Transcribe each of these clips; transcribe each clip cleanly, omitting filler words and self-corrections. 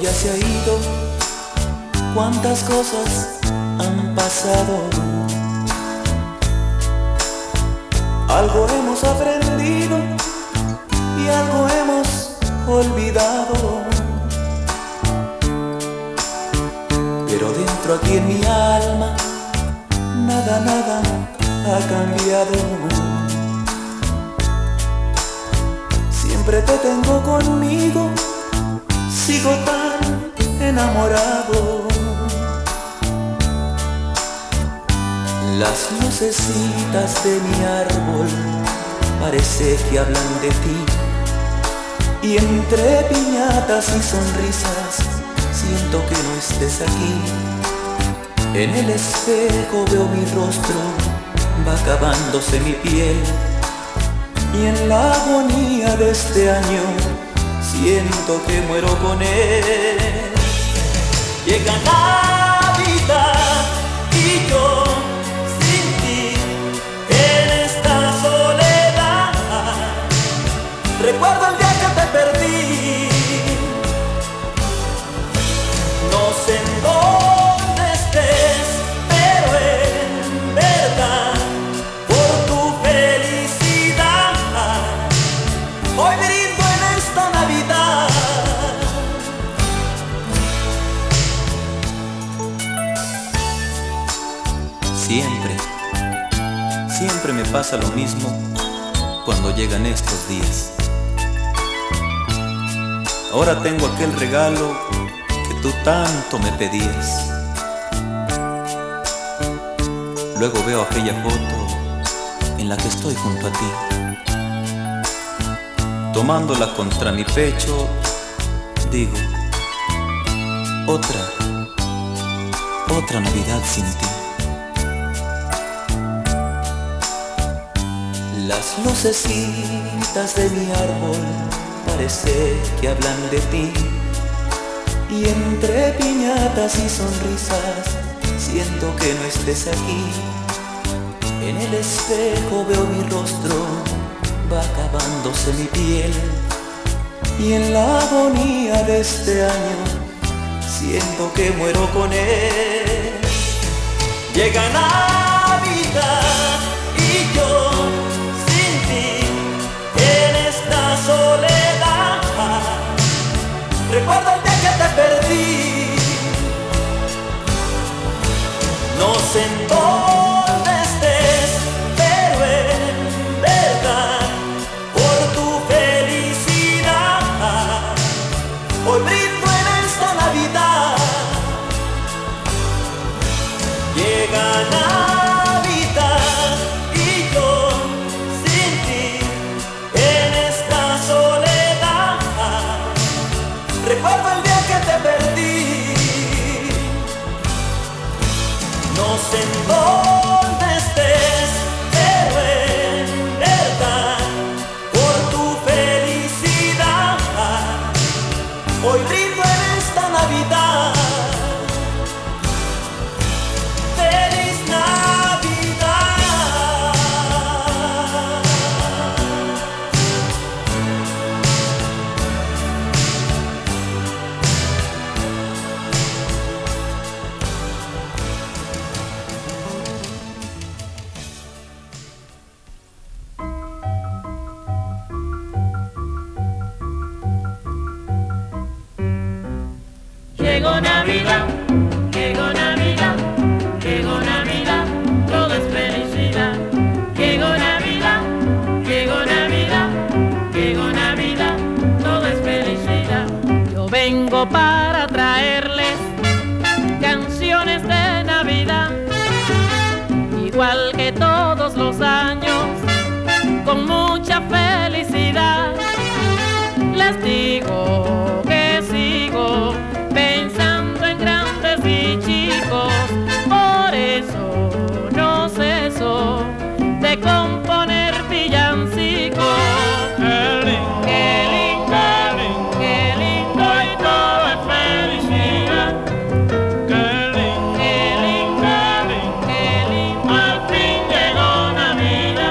ya se ha ido, cuántas cosas han pasado. Algo hemos aprendido y algo hemos olvidado. Pero dentro aquí en mi alma, nada, nada ha cambiado. Siempre te tengo conmigo, sigo tan enamorado. Las lucecitas de mi árbol parece que hablan de ti, y entre piñatas y sonrisas siento que no estés aquí. En el espejo veo mi rostro, va acabándose mi piel, y en la agonía de este año siento que muero con él. Llega Navidad y yo sin ti en esta soledad. Recuerdo el día que te perdí, no sé en dónde estés, pero en verdad por tu felicidad hoy brindo en esta Navidad. Siempre me pasa lo mismo cuando llegan estos días. Ahora tengo aquel regalo que tú tanto me pedías. Luego veo aquella foto en la que estoy junto a ti, tomándola contra mi pecho, digo, otra Navidad sin ti. Las lucecitas de mi árbol parece que hablan de ti, y entre piñatas y sonrisas siento que no estés aquí. En el espejo veo mi rostro, va acabándose mi piel, y en la agonía de este año siento que muero con él. Llega Navidad y yo sin ti en esta soledad. Recuerdo el día que te perdí, no sé en dónde estés, pero en verdad por tu felicidad hoy brindo en esta Navidad. Llega Navidad y yo sin ti en esta soledad. Recuerdo el día que te perdí, no sé en dónde estés, pero en verdad por tu felicidad hoy brindo en esta Navidad. ¡Feliz Navidad! Llegó Navidad, llegó Navidad, llegó Navidad, todo es felicidad. Llegó Navidad, llegó Navidad, llegó Navidad, todo es felicidad. Yo vengo para traerles canciones de Navidad, igual que todos los años, con mucha felicidad. Les digo que sigo pensando en grandes y chicos, por eso no ceso de componer villancicos. Qué lindo, qué lindo y todo es felicidad. Qué lindo, qué lindo, al fin llegó Navidad.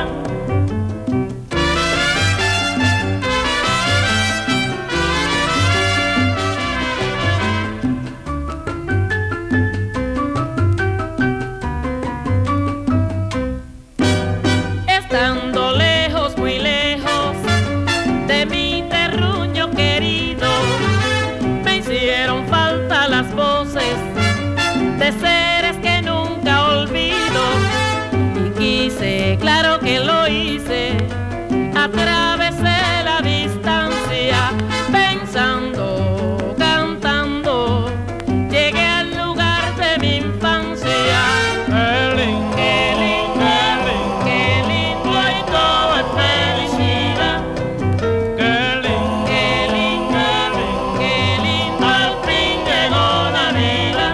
claro que lo hice, atravesé la distancia, pensando, cantando, llegué al lugar de mi infancia. Qué lindo, qué lindo, qué lindo y todo es felicidad. Qué lindo, qué lindo, qué lindo, al fin llegó Navidad.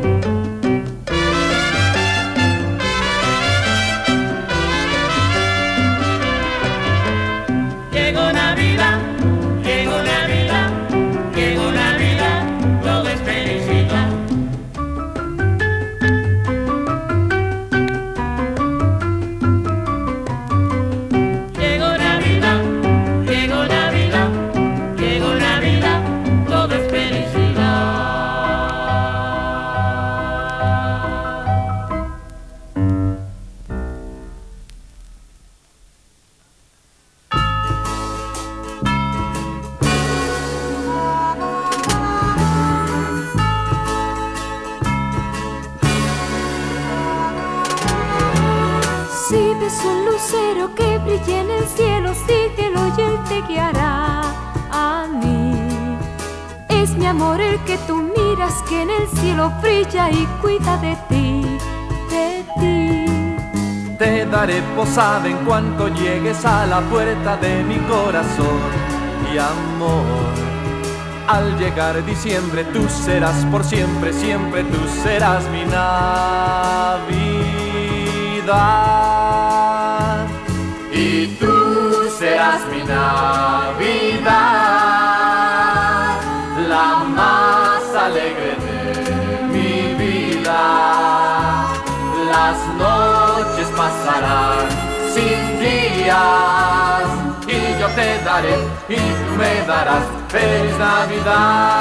Llegó Navidad, llegó Navidad, llegó Navidad, todo es felicidad. Llegó Navidad, llegó Navidad, llegó Navidad, todo es felicidad. Si ves un lucero que brille en el cielo, síguelo y él te guiará a mí. Es mi amor el que tú miras, que en el cielo brilla y cuida de ti, de ti. Te daré posada en cuanto llegues a la puerta de mi corazón y amor. Al llegar diciembre tú serás por siempre, siempre tú serás mi Navidad. Y tú serás mi Navidad, la más alegre de mi vida. Las noches pasarán sin días y yo te daré y tú me darás feliz Navidad.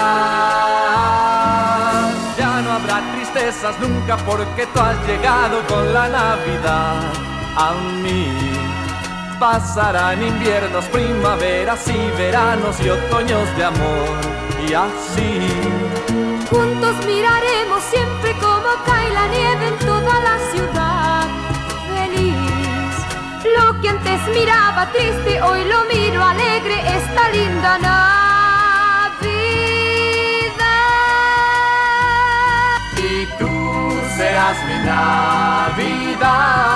Ya no habrá tristezas nunca porque tú has llegado con la Navidad a mí. Pasarán inviernos, primaveras y veranos y otoños de amor y así. Juntos miraremos siempre cómo cae la nieve en toda la ciudad. Feliz, lo que antes miraba triste, hoy lo miro alegre, esta linda Navidad. Y tú serás mi Navidad,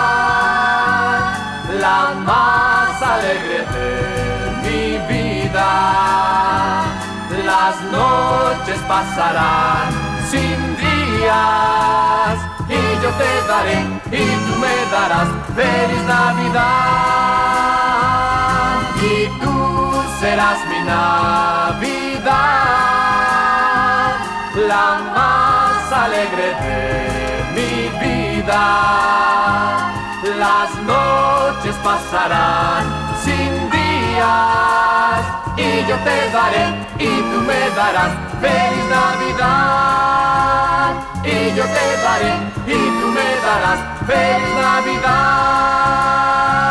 la más alegre de mi vida. Las noches pasarán sin días y yo te daré y tú me darás feliz Navidad. Y tú serás mi Navidad, la más alegre de mi vida. Las noches pasarán sin días y yo te daré y tú me darás feliz Navidad. Y yo te daré y tú me darás feliz Navidad.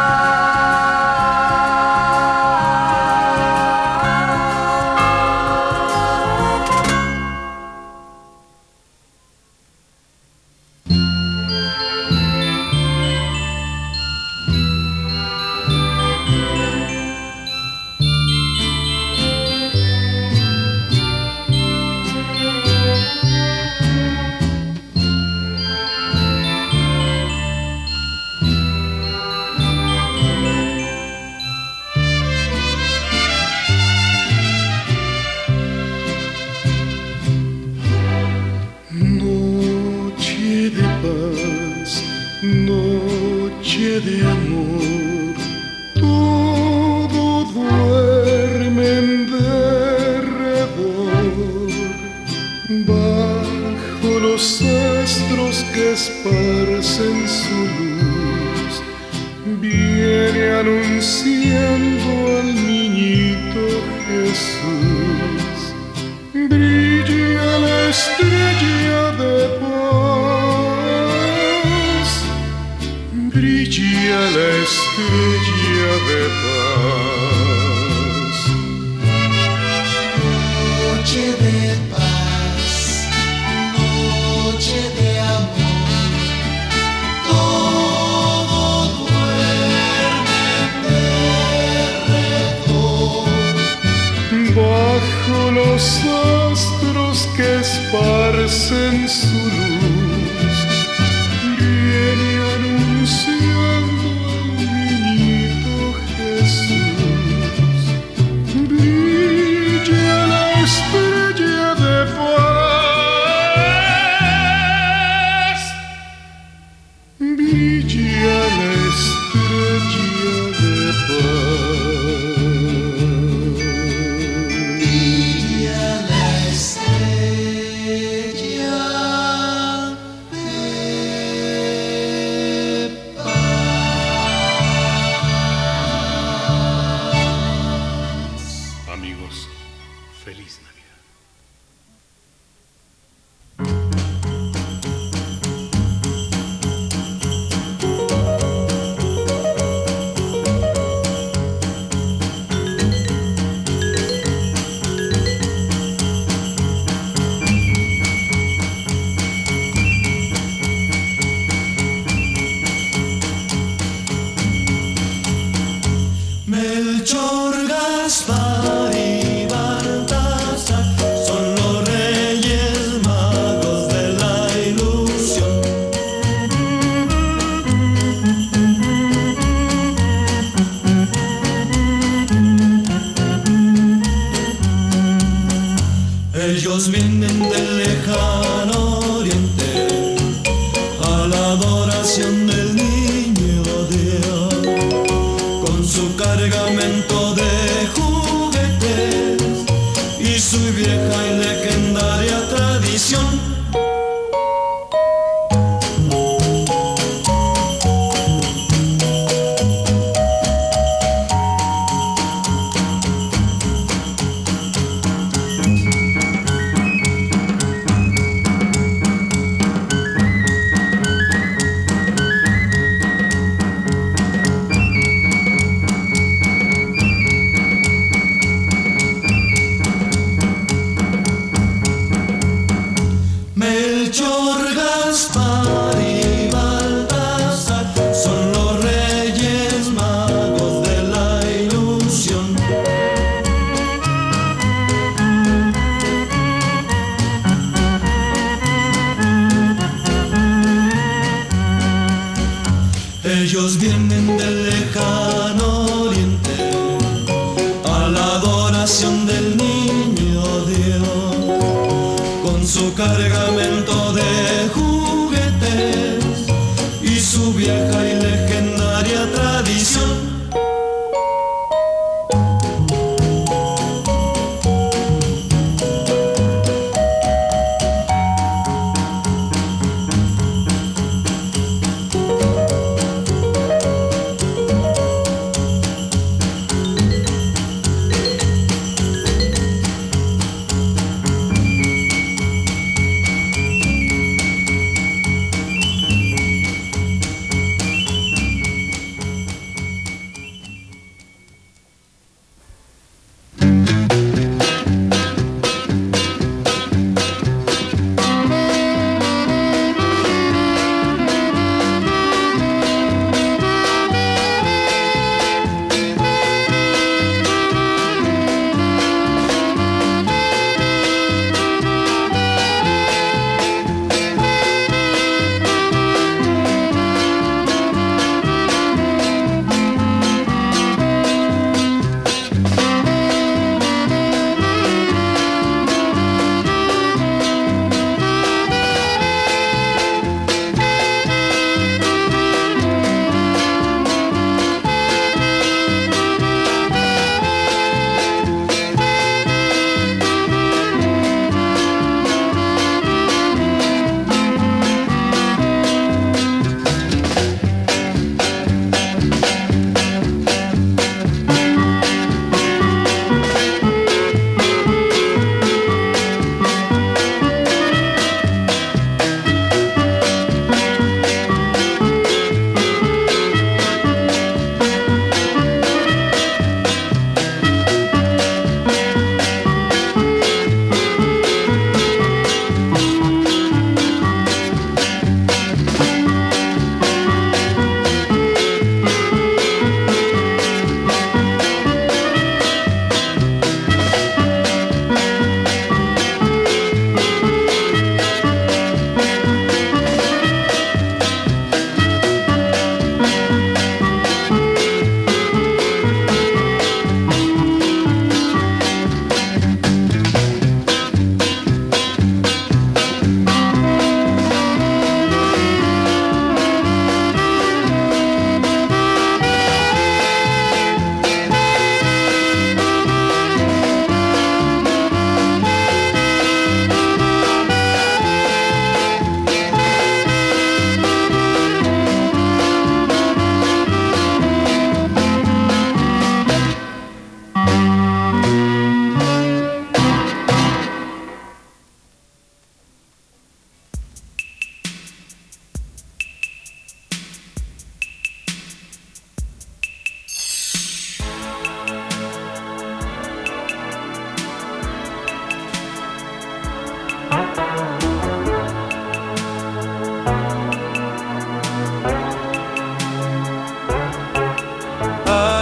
Noche de amor, todo duerme en derredor, bajo los astros que esparcen su luz, viene anunciando al niñito Jesús. Brilla la estrella de paz, brilla la estrella de paz. Noche de paz, noche de amor, todo duerme esparcen su luz, viene anunciando al niñito Jesús. Brilla la estrella de paz, brilla la estrella de paz. Feliz Navidad. Melchor, Gaspar y Baltasar son los reyes magos de la ilusión. Ellos vienen del lejano oriente a la adoración del niño Dios, con su cargamento de juguetes y su vieja y legendaria tradición. Melchor, Gaspar y Baltasar son los reyes magos de la ilusión. Ellos vienen del lejano oriente a la adoración del niño Dios, con su cargamento de juguetes y su vieja y legendaria tradición.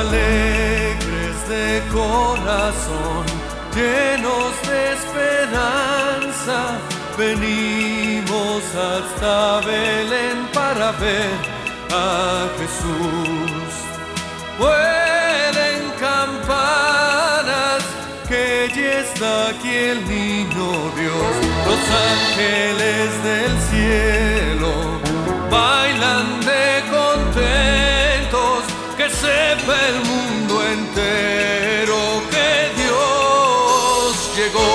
alegres de corazón, llenos de esperanza, venimos hasta Belén para ver a Jesús. Vuelen campanas, que ya está aquí el niño Dios. Los ángeles del cielo bailan de contentos, que sepa el mundo entero que Dios llegó.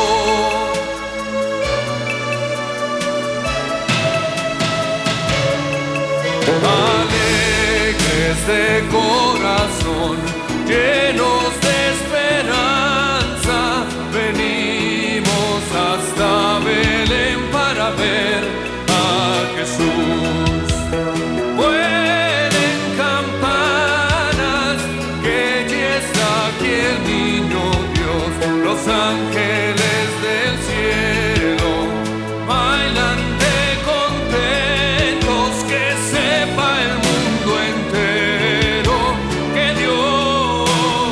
Alegres de corazón, llenos de esperanza, venimos hasta Belén para ver a Jesús. Vuelen campanas, que ya está aquí el niño Dios. Los ángeles del cielo bailan de contentos, que sepa el mundo entero que Dios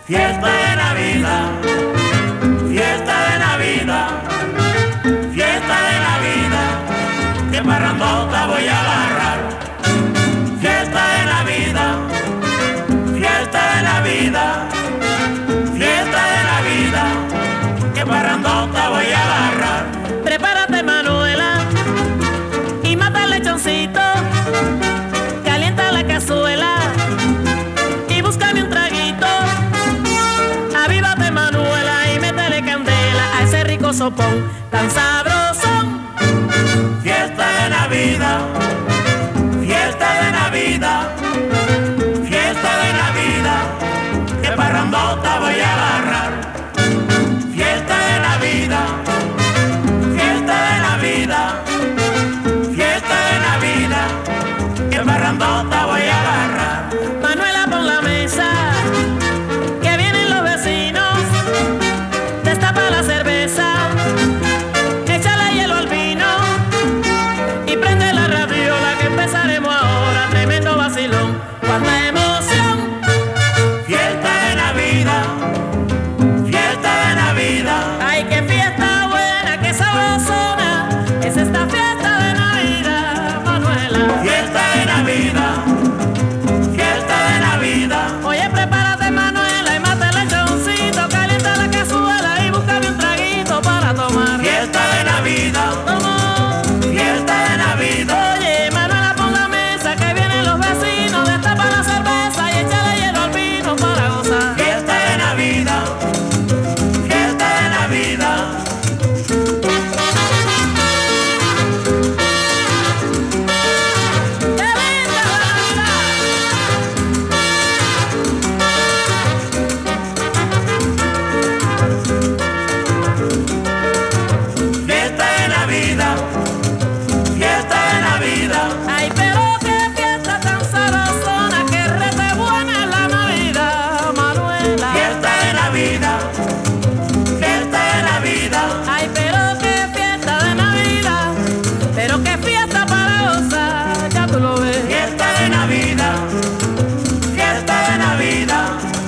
fiesta de Navidad, fiesta de Navidad, fiesta de Navidad, que parrandota voy a agarrar. Fiesta de Navidad, fiesta de Navidad, fiesta de Navidad, que parrandota voy a agarrar. Prepárate, Manuela, y mata el lechoncito, calienta la cazuela y búscame un traguito. Avívate, Manuela, y métele candela a ese rico sopón tan sabrosón. Fiesta de Navidad, fiesta de Navidad, fiesta de Navidad, que parrandota voy a agarrar. Fiesta de Navidad, fiesta de Navidad, fiesta de Navidad, que parrandota voy a agarrar. Manuela, pon la mesa, que vienen los vecinos. Destapa la cerveza, échale hielo al vino y prende la radiola, que empezaremos ahora. Tremendo vacilón, cuánta emoción. Fiesta de Navidad, fiesta de Navidad, Ay, qué fiesta buena, qué sabrosona es esta fiesta de Navidad, Manuela. fiesta de Navidad, fiesta de Navidad. Oye, prepárate, Manuela, y mata el lechoncito, calienta la cazuela y búscame un traguito para tomar. Fiesta de Navidad, Toma. fiesta de Navidad, Oye, Manuela, pon la mesa, que vienen los vecinos. Destapa la cerveza y échale hielo al vino para gozar. fiesta de Navidad, fiesta de Navidad. ¡Qué linda Fiesta de Navidad, fiesta de Navidad, Ay, pero qué fiesta tan sabrosona, que rete buena es la Navidad, Manuela. fiesta de Navidad, fiesta de Navidad, Ay, pero qué fiesta de Navidad, pero qué fiesta para gozar, ya tú lo ves. fiesta de Navidad, fiesta de Navidad.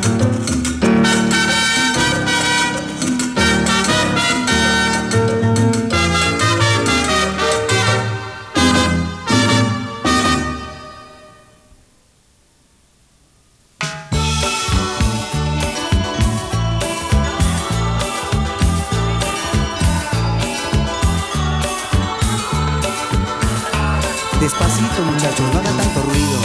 Despacito, muchachos, no hagan tanto ruido.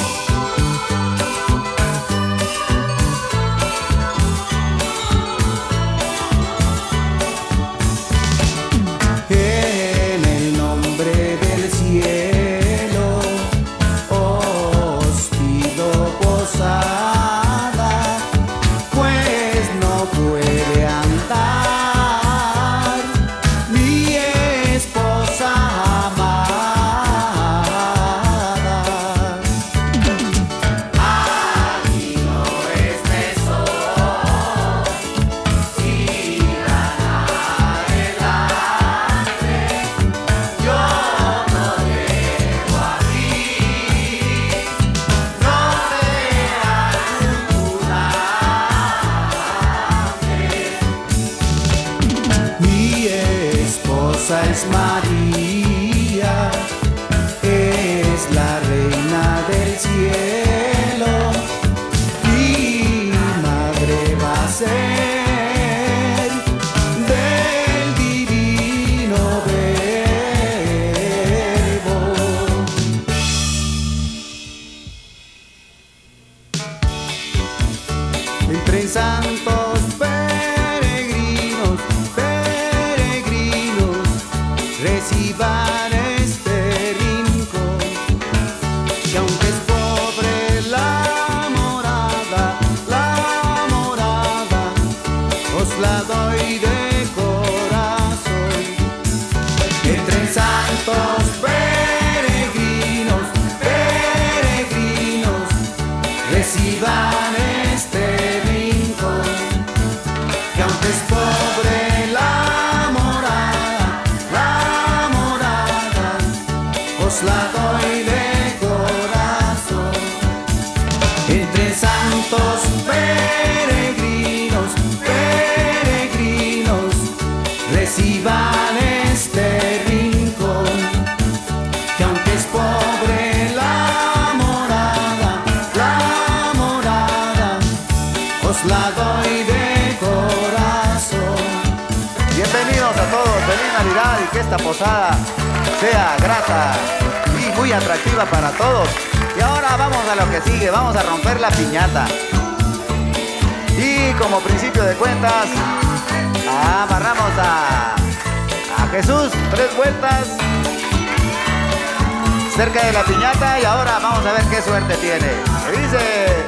En el nombre del cielo os pido posada, pues no puede andar mi esposa amada. Aquí no es mesón, sigan adelante, yo no llego aquí, no será culpable. Mi esposa es María, es la reina del cielo, y madre va a ser del divino verbo. Entre santos peregrinos, peregrinos, reciban este rincón, que aunque es pobre la morada, os la doy de corazón. Entre santos peregrinos, peregrinos, reciban este rincón, que aunque es pobre la morada, os la doy de corazón. Entre santos peregrinos, os la doy de corazón. Bienvenidos a todos, feliz Navidad y que esta posada sea grata y muy atractiva para todos. Y ahora vamos a lo que sigue, vamos a romper la piñata. Y como principio de cuentas, amarramos a Jesús 3 vueltas cerca de la piñata y ahora vamos a ver qué suerte tiene. ¿Qué dice?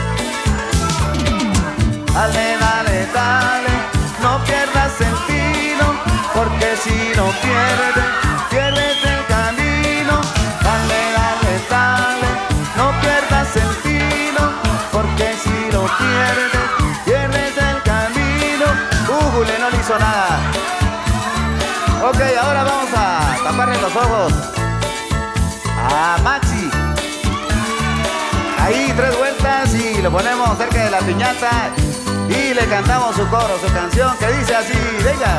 Dale, dale, dale, no pierdas el tino, porque si lo pierdes, pierdes el camino. Dale, dale, dale, no pierdas el tino, porque si lo pierdes, pierdes el camino. Google no le hizo nada. Ok, ahora vamos a taparle los ojos a Maxi. Ahí 3 vueltas y lo ponemos cerca de la piñata y le cantamos su coro, su canción que dice así, venga.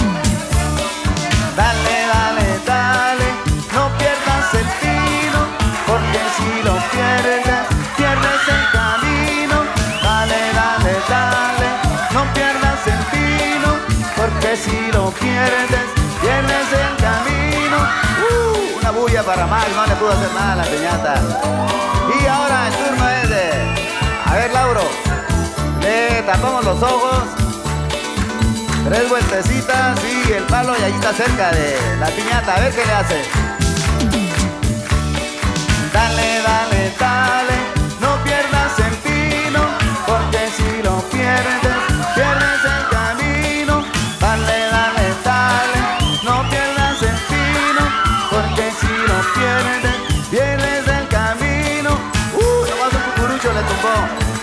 Dale, dale, dale, no pierdas el tino, porque si lo pierdes, pierdes el camino. Dale, dale, dale, no pierdas el tino, porque si lo pierdes, pierdes el camino. Una bulla para Max, no le pudo hacer nada a la piñata. Y ahora el turno es de... A ver, Lauro, le tapamos los ojos, 3 vueltecitas y el palo y ahí está cerca de la piñata. A ver qué le hace. Dale, dale, dale, no pierdas el tino, porque si lo pierdes, pierdes el camino. Dale, dale, dale, no pierdas el tino, porque si lo pierdes, pierdes el camino. Nomás un cucurucho le tumbó.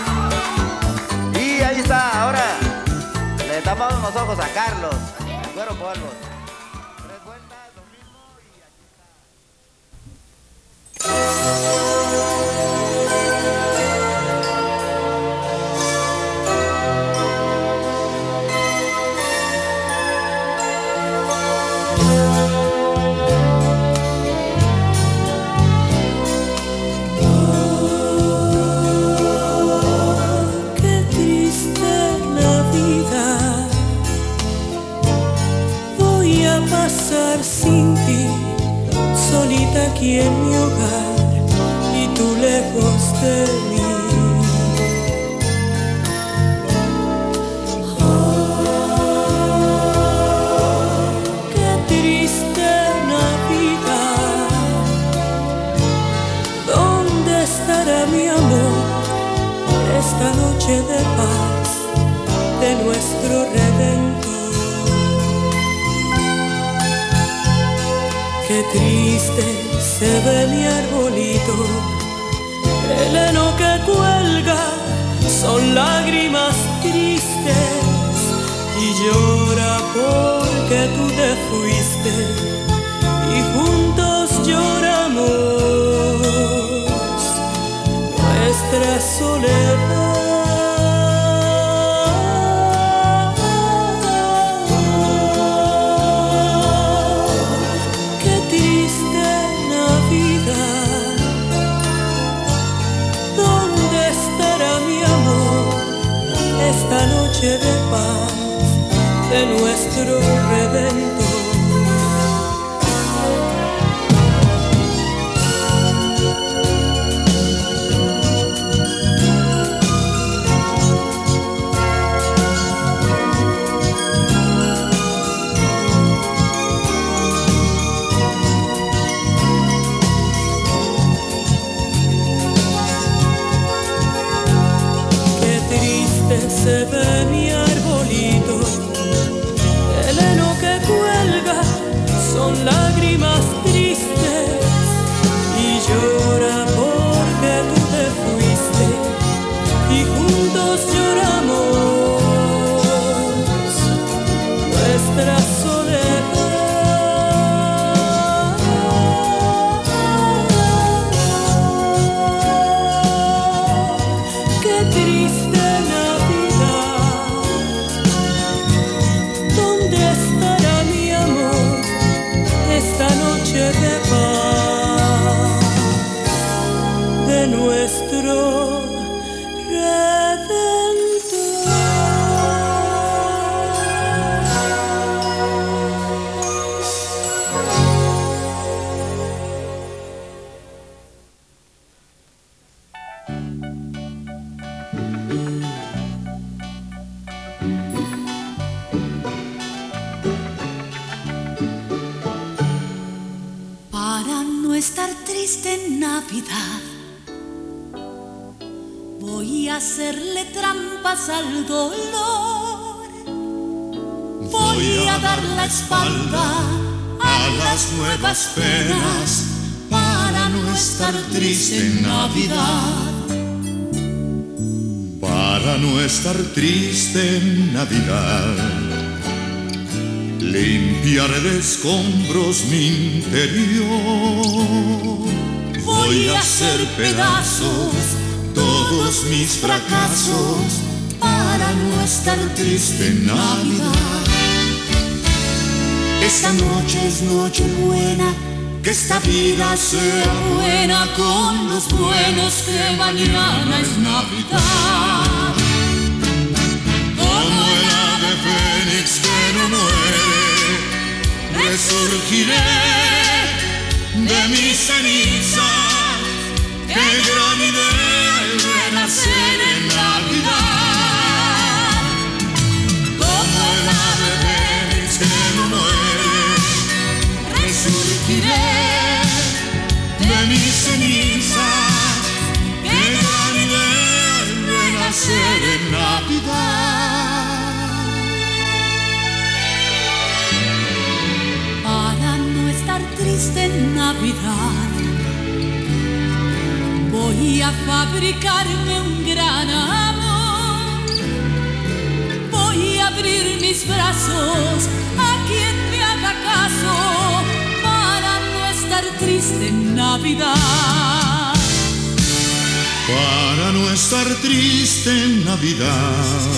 Y ahí está, ahora le tapamos los ojos a Carlos, el Güero Polvos. 3 vueltas, lo mismo y aquí sin ti, solita aquí en mi hogar y tú lejos de mí. Oh, qué triste Navidad. ¿Dónde estará mi amor esta noche de paz de nuestro Redentor? Qué triste se ve mi arbolito, el heno que cuelga son lágrimas tristes y llora porque tú te fuiste y juntos lloramos nuestra soledad. Esta noche de paz de nuestro Redentor. Se ve mi arbolito, el heno que cuelga son lágrimas tristes y llora porque tú te fuiste y juntos lloramos nuestra soledad. Qué triste de paz de nuestro Redentor. Para no estar triste en Navidad, voy a hacerle trampas al dolor. Voy a dar la espalda a las nuevas penas para no estar triste en Navidad. Para no estar triste en Navidad, limpiaré de escombros mi interior. Voy a hacer pedazos todos mis fracasos para no estar triste en Navidad. Esta noche es noche buena, que esta vida sea buena con los buenos, que mañana es Navidad. Como el ave fénix que no muere, resurgiré de mis cenizas. Qué gran idea el renacer en Navidad. Como el ave fénix que no muere, resurgiré de mis cenizas. Qué gran idea el renacer en Navidad. Para no estar triste en Navidad, voy a fabricarme un gran amor. Voy a abrir mis brazos a quien me haga caso para no estar triste en Navidad. Para no estar triste en Navidad,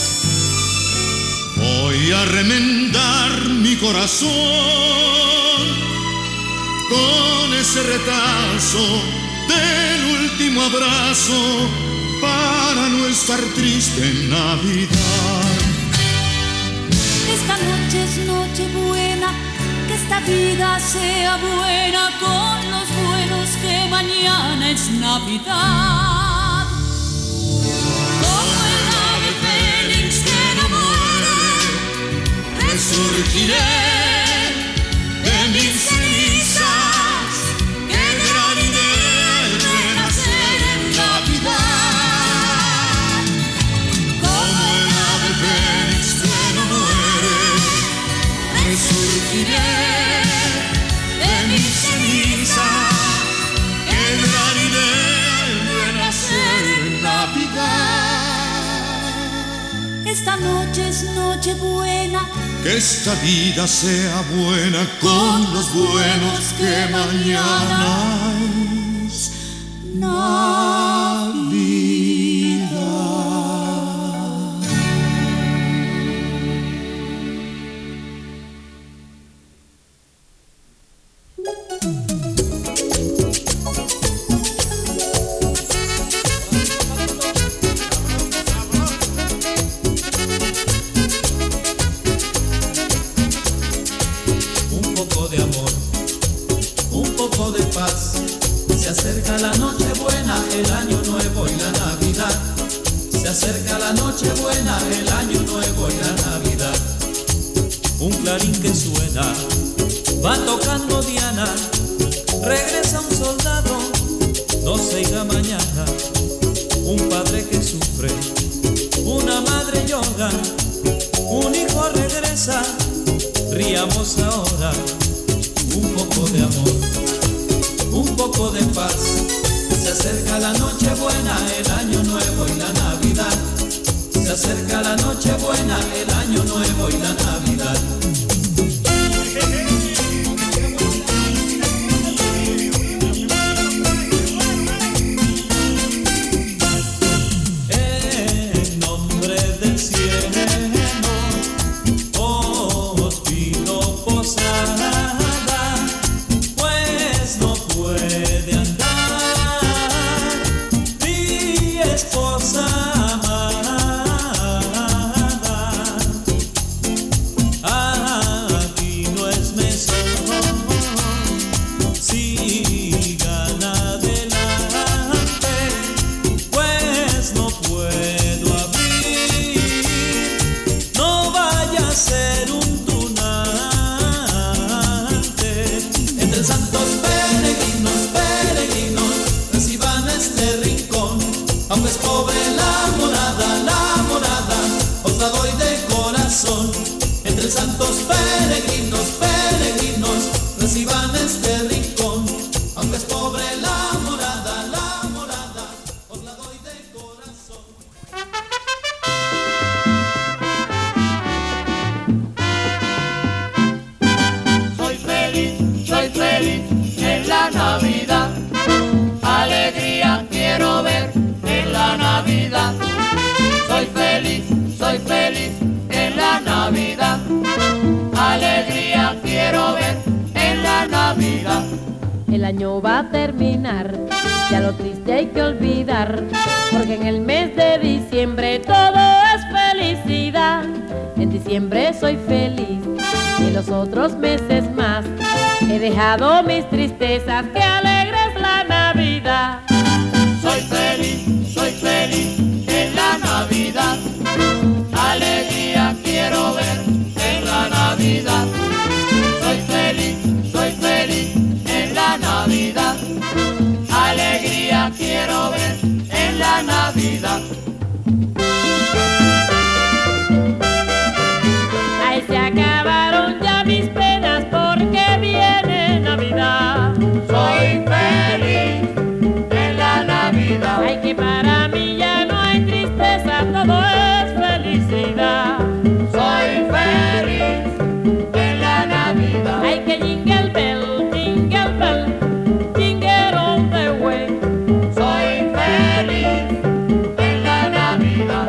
voy a remendar mi corazón con ese retazo del último abrazo para no estar triste en Navidad. Esta noche es noche buena, que esta vida sea buena con los buenos, que mañana es Navidad. Como el ave fénix que no muere, resurgiré de mis cenizas. Qué gran idea el renacer en Navidad. Como el ave fénix que no muere, resurgiré de mis cenizas. Qué gran idea el renacer en Navidad. esta noche es noche buena, que esta vida sea buena con los buenos, que mañana es Navidad. Se acerca la noche buena, el año nuevo y la Navidad. Se acerca la noche buena, el año nuevo y la Navidad. Un clarín que suena, va tocando Diana. Regresa un soldado, no se irá mañana. Un padre que sufre, una madre llora. Un hijo regresa, riamos ahora. Un poco de amor, un poco de paz. Se acerca la noche buena, el año nuevo y la Navidad. Se acerca la noche buena, el año nuevo y la Navidad. En nombre del cielo os pido posada, pues no puede andar mi esposa amada. Aquí no es mesón, sigan adelante, pues no puede Navidad. Soy feliz en la Navidad. Alegría quiero ver en la Navidad. El año va a terminar, ya lo triste hay que olvidar, porque en el mes de diciembre todo es felicidad. En diciembre soy feliz y en los otros meses más he dejado mis tristezas, que alegre es la Navidad. Soy feliz en la Navidad. Alegría quiero ver en la Navidad. Soy feliz en la Navidad. Alegría quiero ver en la Navidad. Ay, se acabaron ya mis penas porque viene Navidad. Soy feliz en la Navidad. Ay, que para mí ya no hay tristeza, todo es felicidad. Soy feliz en la Navidad. Ay, que jingle bell, jingle all the way. Soy feliz en la Navidad.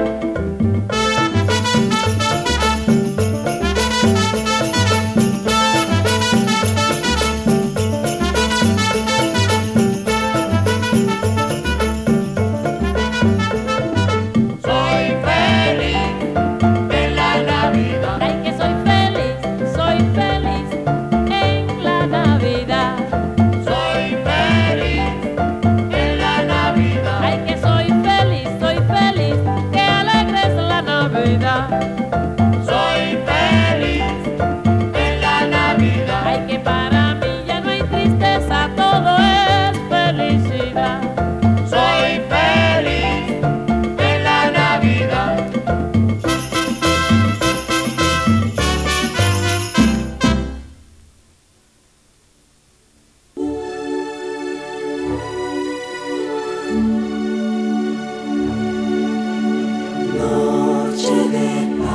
Soy feliz en la Navidad. Ay, que soy feliz en la Navidad. Soy feliz en la Navidad. Ay, que soy feliz, que alegre es la Navidad. Soy feliz en la Navidad. Ay, que para mí ya no hay tristeza, todo es felicidad. Soy feliz en la Navidad. Noche de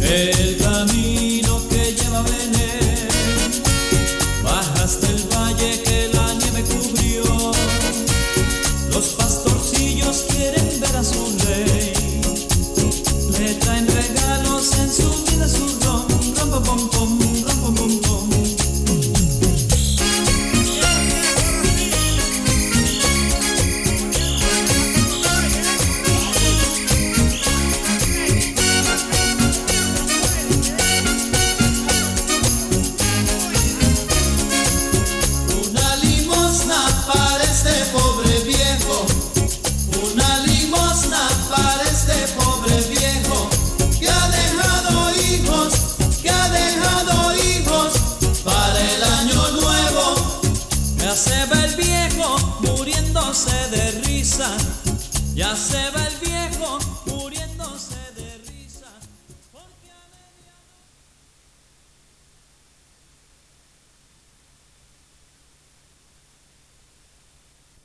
El camino que lleva a Belén baja hasta el valle que la nieve cubrió. Los pastorcillos quieren ver a su rey, le traen regalos en su vida, su rom, rom, pom, pom, rom, pom, pom.